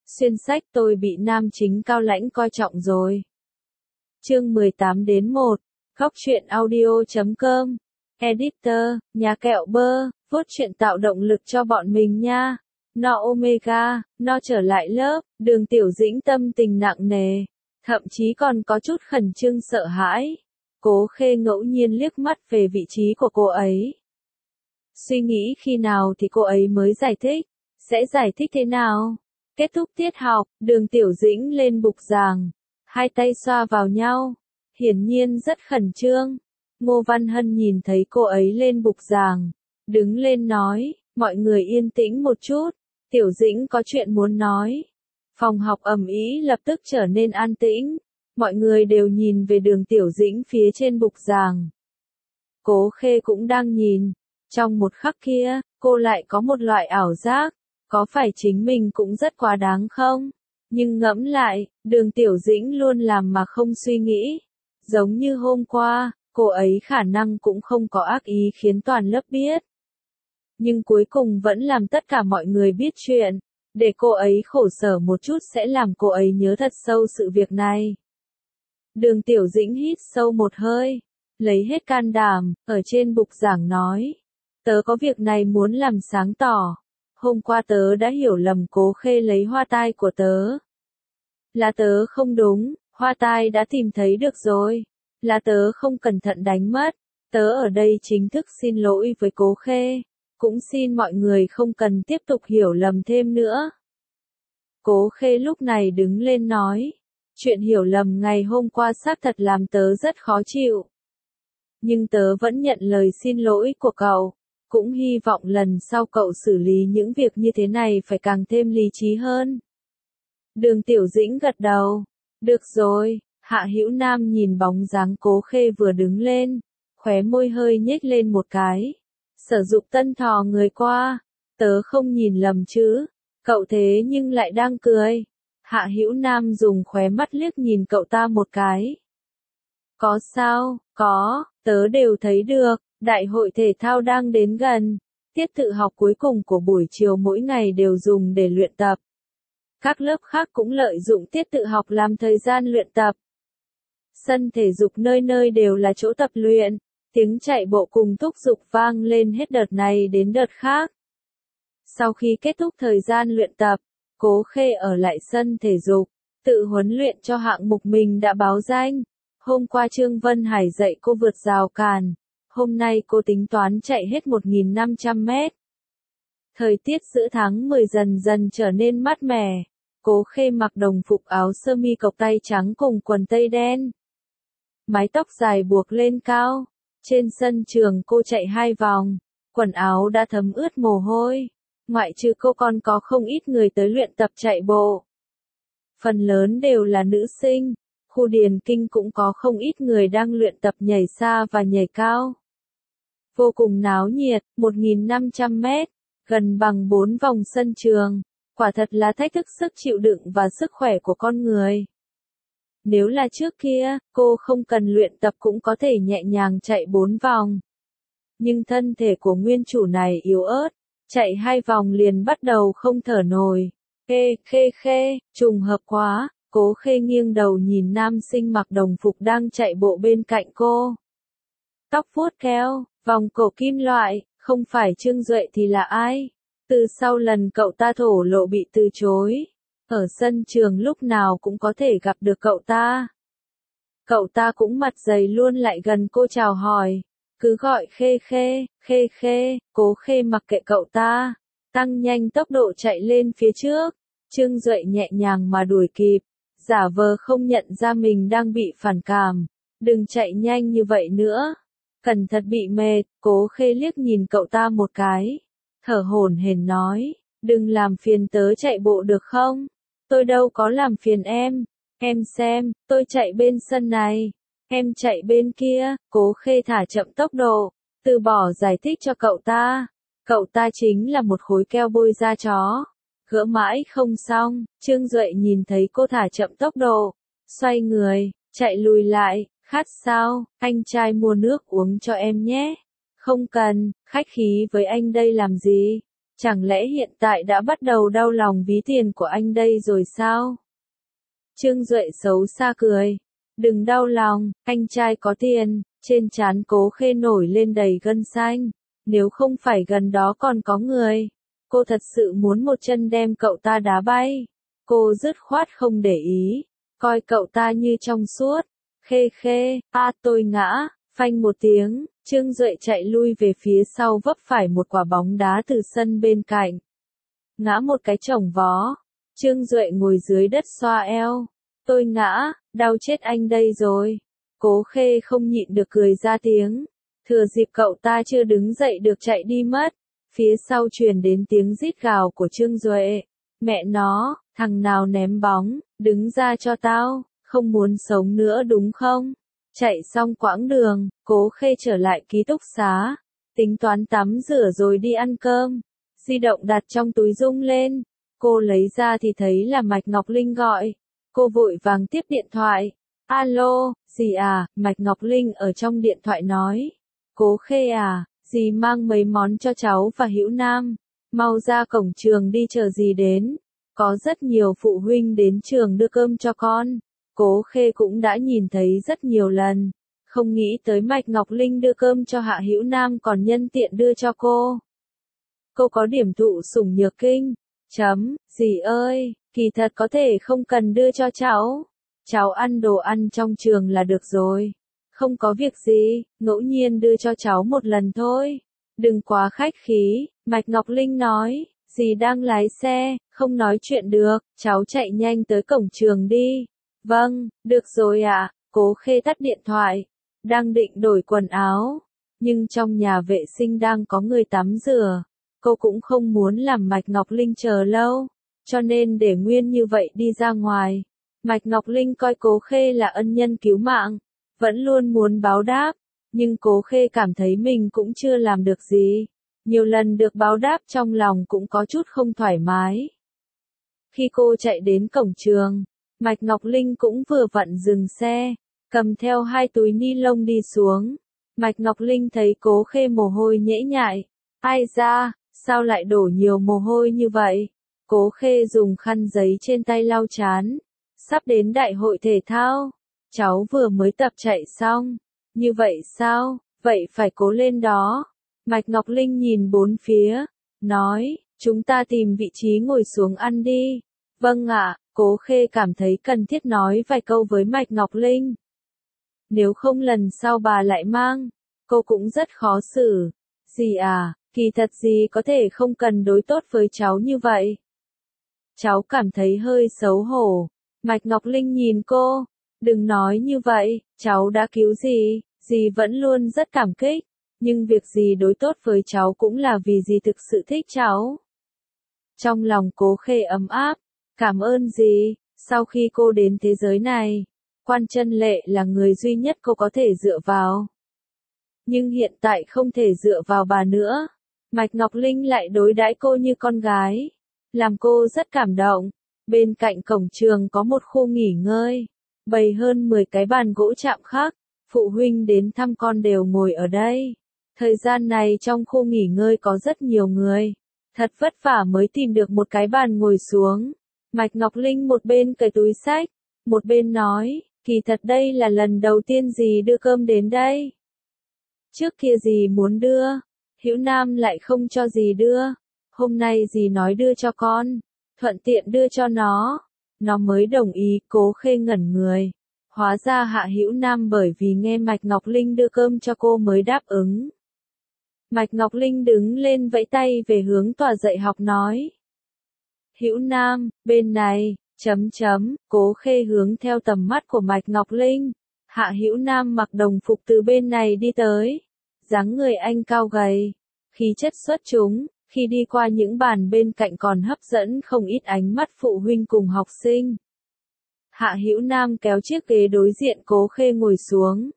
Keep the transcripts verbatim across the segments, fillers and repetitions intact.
Xuyên sách tôi bị nam chính cao lãnh coi trọng rồi. Chương mười tám đến một, góc truyện audio chấm com, Editor, nhà kẹo bơ, vote chuyện tạo động lực cho bọn mình nha. No Omega, no trở lại lớp, Đường Tiểu Dĩnh tâm tình nặng nề, thậm chí còn có chút khẩn trương sợ hãi. Cố Khê ngẫu nhiên liếc mắt về vị trí của cô ấy. Suy nghĩ khi nào thì cô ấy mới giải thích, sẽ giải thích thế nào? Kết thúc tiết học, Đường Tiểu Dĩnh lên bục giảng, hai tay xoa vào nhau, hiển nhiên rất khẩn trương. Ngô Văn Hân nhìn thấy cô ấy lên bục giảng, đứng lên nói, mọi người yên tĩnh một chút, Tiểu Dĩnh có chuyện muốn nói. Phòng học ầm ĩ lập tức trở nên an tĩnh, mọi người đều nhìn về Đường Tiểu Dĩnh phía trên bục giảng. Cố Khê cũng đang nhìn, trong một khắc kia, cô lại có một loại ảo giác, có phải chính mình cũng rất quá đáng không? Nhưng ngẫm lại, Đường Tiểu Dĩnh luôn làm mà không suy nghĩ. Giống như hôm qua, cô ấy khả năng cũng không có ác ý khiến toàn lớp biết. Nhưng cuối cùng vẫn làm tất cả mọi người biết chuyện, để cô ấy khổ sở một chút sẽ làm cô ấy nhớ thật sâu sự việc này. Đường Tiểu Dĩnh hít sâu một hơi, lấy hết can đảm, ở trên bục giảng nói. Tớ có việc này muốn làm sáng tỏ. Hôm qua tớ đã hiểu lầm Cố Khê lấy hoa tai của tớ. Là tớ không đúng, hoa tai đã tìm thấy được rồi. Là tớ không cẩn thận đánh mất. Tớ ở đây chính thức xin lỗi với Cố Khê. Cũng xin mọi người không cần tiếp tục hiểu lầm thêm nữa. Cố Khê lúc này đứng lên nói. Chuyện hiểu lầm ngày hôm qua xác thật làm tớ rất khó chịu. Nhưng tớ vẫn nhận lời xin lỗi của cậu. Cũng hy vọng lần sau cậu xử lý những việc như thế này phải càng thêm lý trí hơn. Đường Tiểu Dĩnh gật đầu. Được rồi, Hạ Hữu Nam nhìn bóng dáng Cố Khê vừa đứng lên, khóe môi hơi nhếch lên một cái. Sở Dục Tân thò người qua, tớ không nhìn lầm chứ, cậu thế nhưng lại đang cười. Hạ Hữu Nam dùng khóe mắt liếc nhìn cậu ta một cái. Có sao, có, tớ đều thấy được. Đại hội thể thao đang đến gần, tiết tự học cuối cùng của buổi chiều mỗi ngày đều dùng để luyện tập. Các lớp khác cũng lợi dụng tiết tự học làm thời gian luyện tập. Sân thể dục nơi nơi đều là chỗ tập luyện, tiếng chạy bộ cùng thúc giục vang lên hết đợt này đến đợt khác. Sau khi kết thúc thời gian luyện tập, Cố Khê ở lại sân thể dục, tự huấn luyện cho hạng mục mình đã báo danh. Hôm qua Trương Vân Hải dạy cô vượt rào cản. Hôm nay cô tính toán chạy hết một nghìn năm trăm mét. Thời tiết giữa tháng mười dần dần trở nên mát mẻ. Cố Khê mặc đồng phục áo sơ mi cộc tay trắng cùng quần tây đen. Mái tóc dài buộc lên cao. Trên sân trường cô chạy hai vòng. Quần áo đã thấm ướt mồ hôi. Ngoại trừ cô còn có không ít người tới luyện tập chạy bộ. Phần lớn đều là nữ sinh. Khu Điền Kinh cũng có không ít người đang luyện tập nhảy xa và nhảy cao. Vô cùng náo nhiệt, một nghìn năm trăm mét, gần bằng bốn vòng sân trường, quả thật là thách thức sức chịu đựng và sức khỏe của con người. Nếu là trước kia, cô không cần luyện tập cũng có thể nhẹ nhàng chạy bốn vòng. Nhưng thân thể của nguyên chủ này yếu ớt, chạy hai vòng liền bắt đầu không thở nổi. Khê, khê khê, trùng hợp quá, Cố Khê nghiêng đầu nhìn nam sinh mặc đồng phục đang chạy bộ bên cạnh cô. Tóc vuốt keo, vòng cổ kim loại, không phải Trương Duệ thì là ai? Từ sau lần cậu ta thổ lộ bị từ chối, ở sân trường lúc nào cũng có thể gặp được cậu ta. Cậu ta cũng mặt dày luôn lại gần cô chào hỏi, cứ gọi Khê Khê, Khê Khê. Cố Khê mặc kệ cậu ta, tăng nhanh tốc độ chạy lên phía trước. Trương Duệ nhẹ nhàng mà đuổi kịp, giả vờ không nhận ra mình đang bị phản cảm. Đừng chạy nhanh như vậy nữa. Cẩn thận bị mệt. Cố Khê liếc nhìn cậu ta một cái, thở hổn hển nói, đừng làm phiền tớ chạy bộ được không? Tôi đâu có làm phiền em. Em xem, tôi chạy bên sân này, em chạy bên kia. Cố Khê thả chậm tốc độ, từ bỏ giải thích cho cậu ta. Cậu ta chính là một khối keo bôi da chó. Gỡ mãi không xong, Trương Duệ nhìn thấy cô thả chậm tốc độ, xoay người, chạy lùi lại. Khát sao, anh trai mua nước uống cho em nhé. Không cần, khách khí với anh đây làm gì. Chẳng lẽ hiện tại đã bắt đầu đau lòng ví tiền của anh đây rồi sao? Trương Duệ xấu xa cười. Đừng đau lòng, anh trai có tiền. Trên trán Cố Khê nổi lên đầy gân xanh. Nếu không phải gần đó còn có người, cô thật sự muốn một chân đem cậu ta đá bay. Cô dứt khoát không để ý, coi cậu ta như trong suốt. Khê khê, a tôi ngã, phanh một tiếng, Trương Duệ chạy lui về phía sau vấp phải một quả bóng đá từ sân bên cạnh. Ngã một cái chổng vó, Trương Duệ ngồi dưới đất xoa eo. Tôi ngã, đau chết anh đây rồi. Cố Khê không nhịn được cười ra tiếng. Thừa dịp cậu ta chưa đứng dậy được chạy đi mất, phía sau truyền đến tiếng rít gào của Trương Duệ. Mẹ nó, thằng nào ném bóng, đứng ra cho tao, không muốn sống nữa đúng không? Chạy xong quãng đường, Cố Khê trở lại ký túc xá, tính toán tắm rửa rồi đi ăn cơm. Di động đặt trong túi rung lên, cô lấy ra thì thấy là Mạch Ngọc Linh gọi. Cô vội vàng tiếp điện thoại. Alo, dì à, Mạch Ngọc Linh ở trong điện thoại nói. Cố Khê à, dì mang mấy món cho cháu và Hữu Nam. Mau ra cổng trường đi chờ dì đến. Có rất nhiều phụ huynh đến trường đưa cơm cho con. Cố Khê cũng đã nhìn thấy rất nhiều lần. Không nghĩ tới Mạch Ngọc Linh đưa cơm cho Hạ Hữu Nam còn nhân tiện đưa cho cô. Cô có điểm thụ sủng nhược kinh. Chấm, dì ơi, kỳ thật có thể không cần đưa cho cháu. Cháu ăn đồ ăn trong trường là được rồi. Không có việc gì, ngẫu nhiên đưa cho cháu một lần thôi. Đừng quá khách khí, Mạch Ngọc Linh nói. Dì đang lái xe, không nói chuyện được, cháu chạy nhanh tới cổng trường đi. Vâng, được rồi ạ. Cố Khê tắt điện thoại. Đang định đổi quần áo. Nhưng trong nhà vệ sinh đang có người tắm rửa. Cô cũng không muốn làm Mạch Ngọc Linh chờ lâu. Cho nên để nguyên như vậy đi ra ngoài. Mạch Ngọc Linh coi Cố Khê là ân nhân cứu mạng. Vẫn luôn muốn báo đáp. Nhưng Cố Khê cảm thấy mình cũng chưa làm được gì. Nhiều lần được báo đáp trong lòng cũng có chút không thoải mái. Khi cô chạy đến cổng trường, Mạch Ngọc Linh cũng vừa vặn dừng xe, cầm theo hai túi ni lông đi xuống. Mạch Ngọc Linh thấy Cố Khê mồ hôi nhễ nhại. Ai da, sao lại đổ nhiều mồ hôi như vậy? Cố Khê dùng khăn giấy trên tay lau chán. Sắp đến đại hội thể thao. Cháu vừa mới tập chạy xong. Như vậy sao? Vậy phải cố lên đó. Mạch Ngọc Linh nhìn bốn phía. Nói, chúng ta tìm vị trí ngồi xuống ăn đi. Vâng ạ, Cố Khê cảm thấy cần thiết nói vài câu với Mạch Ngọc Linh. Nếu không lần sau bà lại mang. Cô cũng rất khó xử. Dì à, kỳ thật dì có thể không cần đối tốt với cháu như vậy. Cháu cảm thấy hơi xấu hổ. Mạch Ngọc Linh nhìn cô. Đừng nói như vậy, cháu đã cứu dì. Dì vẫn luôn rất cảm kích. Nhưng việc dì đối tốt với cháu cũng là vì dì thực sự thích cháu. Trong lòng Cố Khê ấm áp. Cảm ơn dì. Sau khi cô đến thế giới này, Quan Chân Lệ là người duy nhất cô có thể dựa vào. Nhưng hiện tại không thể dựa vào bà nữa. Mạch Ngọc Linh lại đối đãi cô như con gái. Làm cô rất cảm động. Bên cạnh cổng trường có một khu nghỉ ngơi. Bày hơn mười cái bàn gỗ chạm khắc. Phụ huynh đến thăm con đều ngồi ở đây. Thời gian này trong khu nghỉ ngơi có rất nhiều người. Thật vất vả mới tìm được một cái bàn ngồi xuống. Mạch Ngọc Linh một bên cởi túi xách, một bên nói, kỳ thật đây là lần đầu tiên dì đưa cơm đến đây. Trước kia dì muốn đưa, Hữu Nam lại không cho dì đưa. Hôm nay dì nói đưa cho con, thuận tiện đưa cho nó. Nó mới đồng ý. Cố Khê ngẩn người. Hóa ra Hạ Hữu Nam bởi vì nghe Mạch Ngọc Linh đưa cơm cho cô mới đáp ứng. Mạch Ngọc Linh đứng lên vẫy tay về hướng tòa dạy học nói. Hữu Nam, bên này, chấm chấm, Cố Khê hướng theo tầm mắt của Mạch Ngọc Linh. Hạ Hữu Nam mặc đồng phục từ bên này đi tới. Dáng người anh cao gầy, khí chất xuất chúng, khi đi qua những bàn bên cạnh còn hấp dẫn không ít ánh mắt phụ huynh cùng học sinh. Hạ Hữu Nam kéo chiếc ghế đối diện Cố Khê ngồi xuống.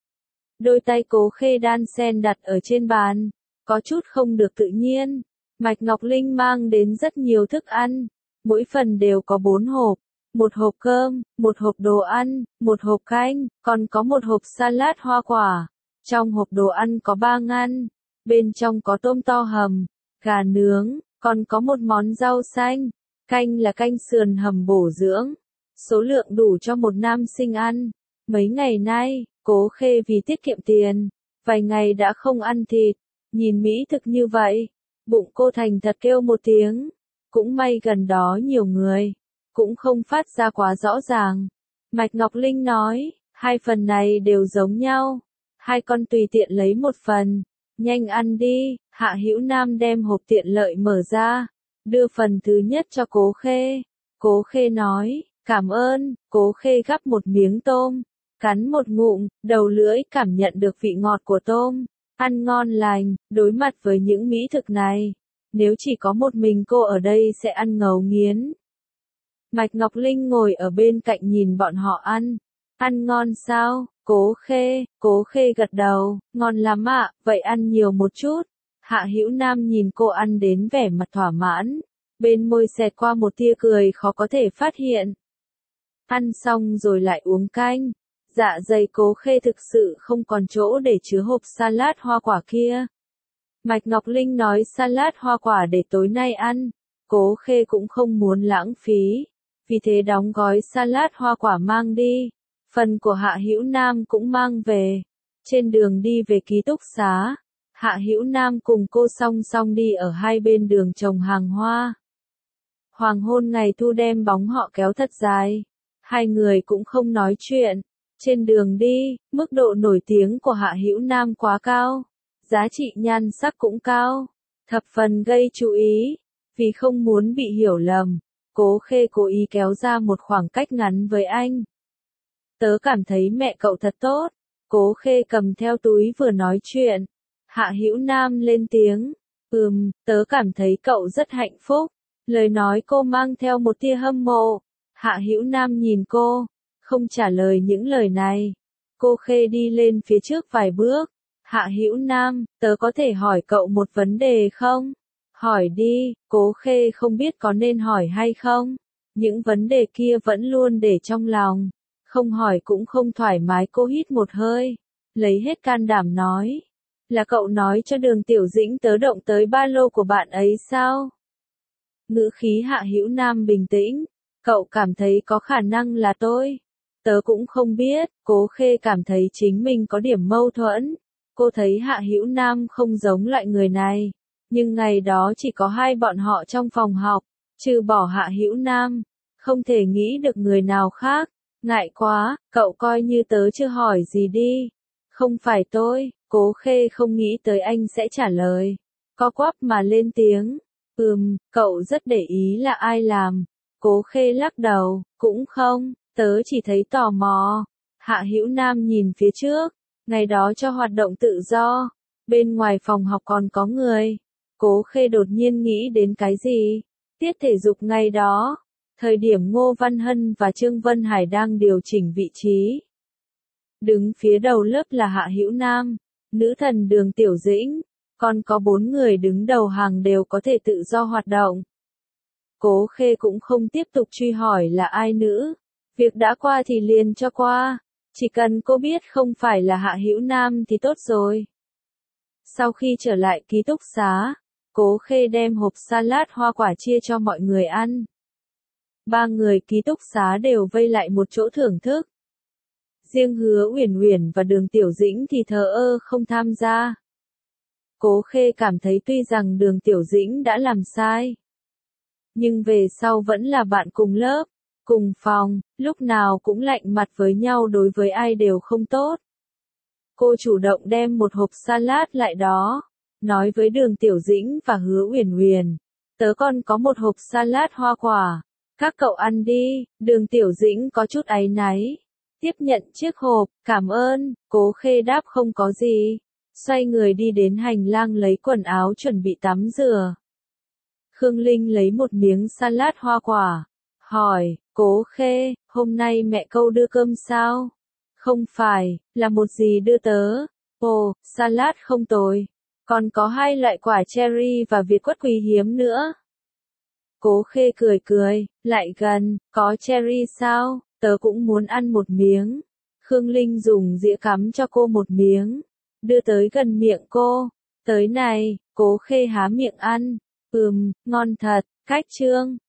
Đôi tay Cố Khê đan sen đặt ở trên bàn, có chút không được tự nhiên. Mạch Ngọc Linh mang đến rất nhiều thức ăn, mỗi phần đều có bốn hộp, một hộp cơm, một hộp đồ ăn, một hộp canh, còn có một hộp salad hoa quả. Trong hộp đồ ăn có ba ngăn, bên trong có tôm to hầm, gà nướng, Còn có một món rau xanh, canh là canh sườn hầm bổ dưỡng, số lượng đủ cho một nam sinh ăn. Mấy ngày nay, Cố Khê vì tiết kiệm tiền, vài ngày đã không ăn thịt, nhìn mỹ thực như vậy, bụng cô thành thật kêu một tiếng. Cũng may gần đó nhiều người, cũng không phát ra quá rõ ràng. Mạch Ngọc Linh nói, hai phần này đều giống nhau, hai con tùy tiện lấy một phần, nhanh ăn đi. Hạ Hữu Nam đem hộp tiện lợi mở ra, đưa phần thứ nhất cho Cố Khê. Cố Khê nói, cảm ơn. Cố Khê gắp một miếng tôm, cắn một ngụm, đầu lưỡi cảm nhận được vị ngọt của tôm, ăn ngon lành. Đối mặt với những mỹ thực này, nếu chỉ có một mình cô ở đây sẽ ăn ngấu nghiến. Mạch Ngọc Linh ngồi ở bên cạnh nhìn bọn họ ăn. Ăn ngon sao? Cố Khê, Cố Khê gật đầu, ngon lắm ạ, vậy ăn nhiều một chút. Hạ Hữu Nam nhìn cô ăn đến vẻ mặt thỏa mãn, bên môi xẹt qua một tia cười khó có thể phát hiện. Ăn xong rồi lại uống canh, dạ dày Cố Khê thực sự không còn chỗ để chứa hộp salad hoa quả kia. Mạch Ngọc Linh nói salad hoa quả để tối nay ăn, Cố Khê cũng không muốn lãng phí, vì thế đóng gói salad hoa quả mang đi, phần của Hạ Hữu Nam cũng mang về. Trên đường đi về ký túc xá, Hạ Hữu Nam cùng cô song song đi ở hai bên đường trồng hàng hoa. Hoàng hôn ngày thu đem bóng họ kéo thật dài, hai người cũng không nói chuyện. Trên đường đi, mức độ nổi tiếng của Hạ Hữu Nam quá cao, giá trị nhan sắc cũng cao, thập phần gây chú ý. Vì không muốn bị hiểu lầm, Cố Khê cố ý kéo ra một khoảng cách ngắn với anh. Tớ cảm thấy mẹ cậu thật tốt. Cố Khê cầm theo túi vừa nói chuyện. Hạ Hữu Nam lên tiếng, ừm, tớ cảm thấy cậu rất hạnh phúc. Lời nói cô mang theo một tia hâm mộ. Hạ Hữu Nam nhìn cô, không trả lời những lời này. Cô Khê đi lên phía trước vài bước. Hạ Hữu Nam, tớ có thể hỏi cậu một vấn đề không? Hỏi đi. Cố Khê không biết có nên hỏi hay không. Những vấn đề kia vẫn luôn để trong lòng. Không hỏi cũng không thoải mái. Cô hít một hơi, lấy hết can đảm nói. Là cậu nói cho Đường Tiểu Dĩnh tớ động tới ba lô của bạn ấy sao? Ngữ khí Hạ Hữu Nam bình tĩnh. Cậu cảm thấy có khả năng là tôi? Tớ cũng không biết. Cố Khê cảm thấy chính mình có điểm mâu thuẫn. Cô thấy Hạ Hữu Nam không giống loại người này. Nhưng ngày đó chỉ có hai bọn họ trong phòng học, trừ bỏ Hạ Hữu Nam, không thể nghĩ được người nào khác. Ngại quá, cậu coi như tớ chưa hỏi gì đi. Không phải tôi. Cố Khê không nghĩ tới anh sẽ trả lời, co quắp mà lên tiếng. Ừm, cậu rất để ý là ai làm. Cố Khê lắc đầu, cũng không, tớ chỉ thấy tò mò. Hạ Hữu Nam nhìn phía trước, ngày đó cho hoạt động tự do, bên ngoài phòng học còn có người. Cố Khê đột nhiên nghĩ đến cái gì? Tiết thể dục ngày đó, thời điểm Ngô Văn Hân và Trương Vân Hải đang điều chỉnh vị trí. Đứng phía đầu lớp là Hạ Hữu Nam, nữ thần Đường Tiểu Dĩnh, còn có bốn người đứng đầu hàng đều có thể tự do hoạt động. Cố Khê cũng không tiếp tục truy hỏi là ai nữ, việc đã qua thì liền cho qua, chỉ cần cô biết không phải là Hạ Hữu Nam thì tốt rồi. Sau khi trở lại ký túc xá, Cố Khê đem hộp salad hoa quả chia cho mọi người ăn. Ba người ký túc xá đều vây lại một chỗ thưởng thức. Riêng Hứa Uyển Uyển và Đường Tiểu Dĩnh thì thờ ơ không tham gia. Cố Khê cảm thấy tuy rằng Đường Tiểu Dĩnh đã làm sai, nhưng về sau vẫn là bạn cùng lớp, cùng phòng, lúc nào cũng lạnh mặt với nhau, đối với ai đều không tốt. Cô chủ động đem một hộp salad lại đó, nói với Đường Tiểu Dĩnh và Hứa Uyển Uyển, tớ còn có một hộp salad hoa quả, các cậu ăn đi. Đường Tiểu Dĩnh có chút áy náy, tiếp nhận chiếc hộp, cảm ơn. Cố Khê đáp không có gì, xoay người đi đến hành lang lấy quần áo chuẩn bị tắm rửa. Khương Linh lấy một miếng salad hoa quả, hỏi, Cố Khê, hôm nay mẹ câu đưa cơm sao? Không phải, là một gì đưa tớ. Ồ, salad không tồi, còn có hai loại quả cherry và việt quất quý hiếm nữa. Cố Khê cười cười, lại gần, có cherry sao? Tớ cũng muốn ăn một miếng. Khương Linh dùng dĩa cắm cho cô một miếng, đưa tới gần miệng cô. Tới này. Cố Khê há miệng ăn, Ừm, ngon thật, cách chương.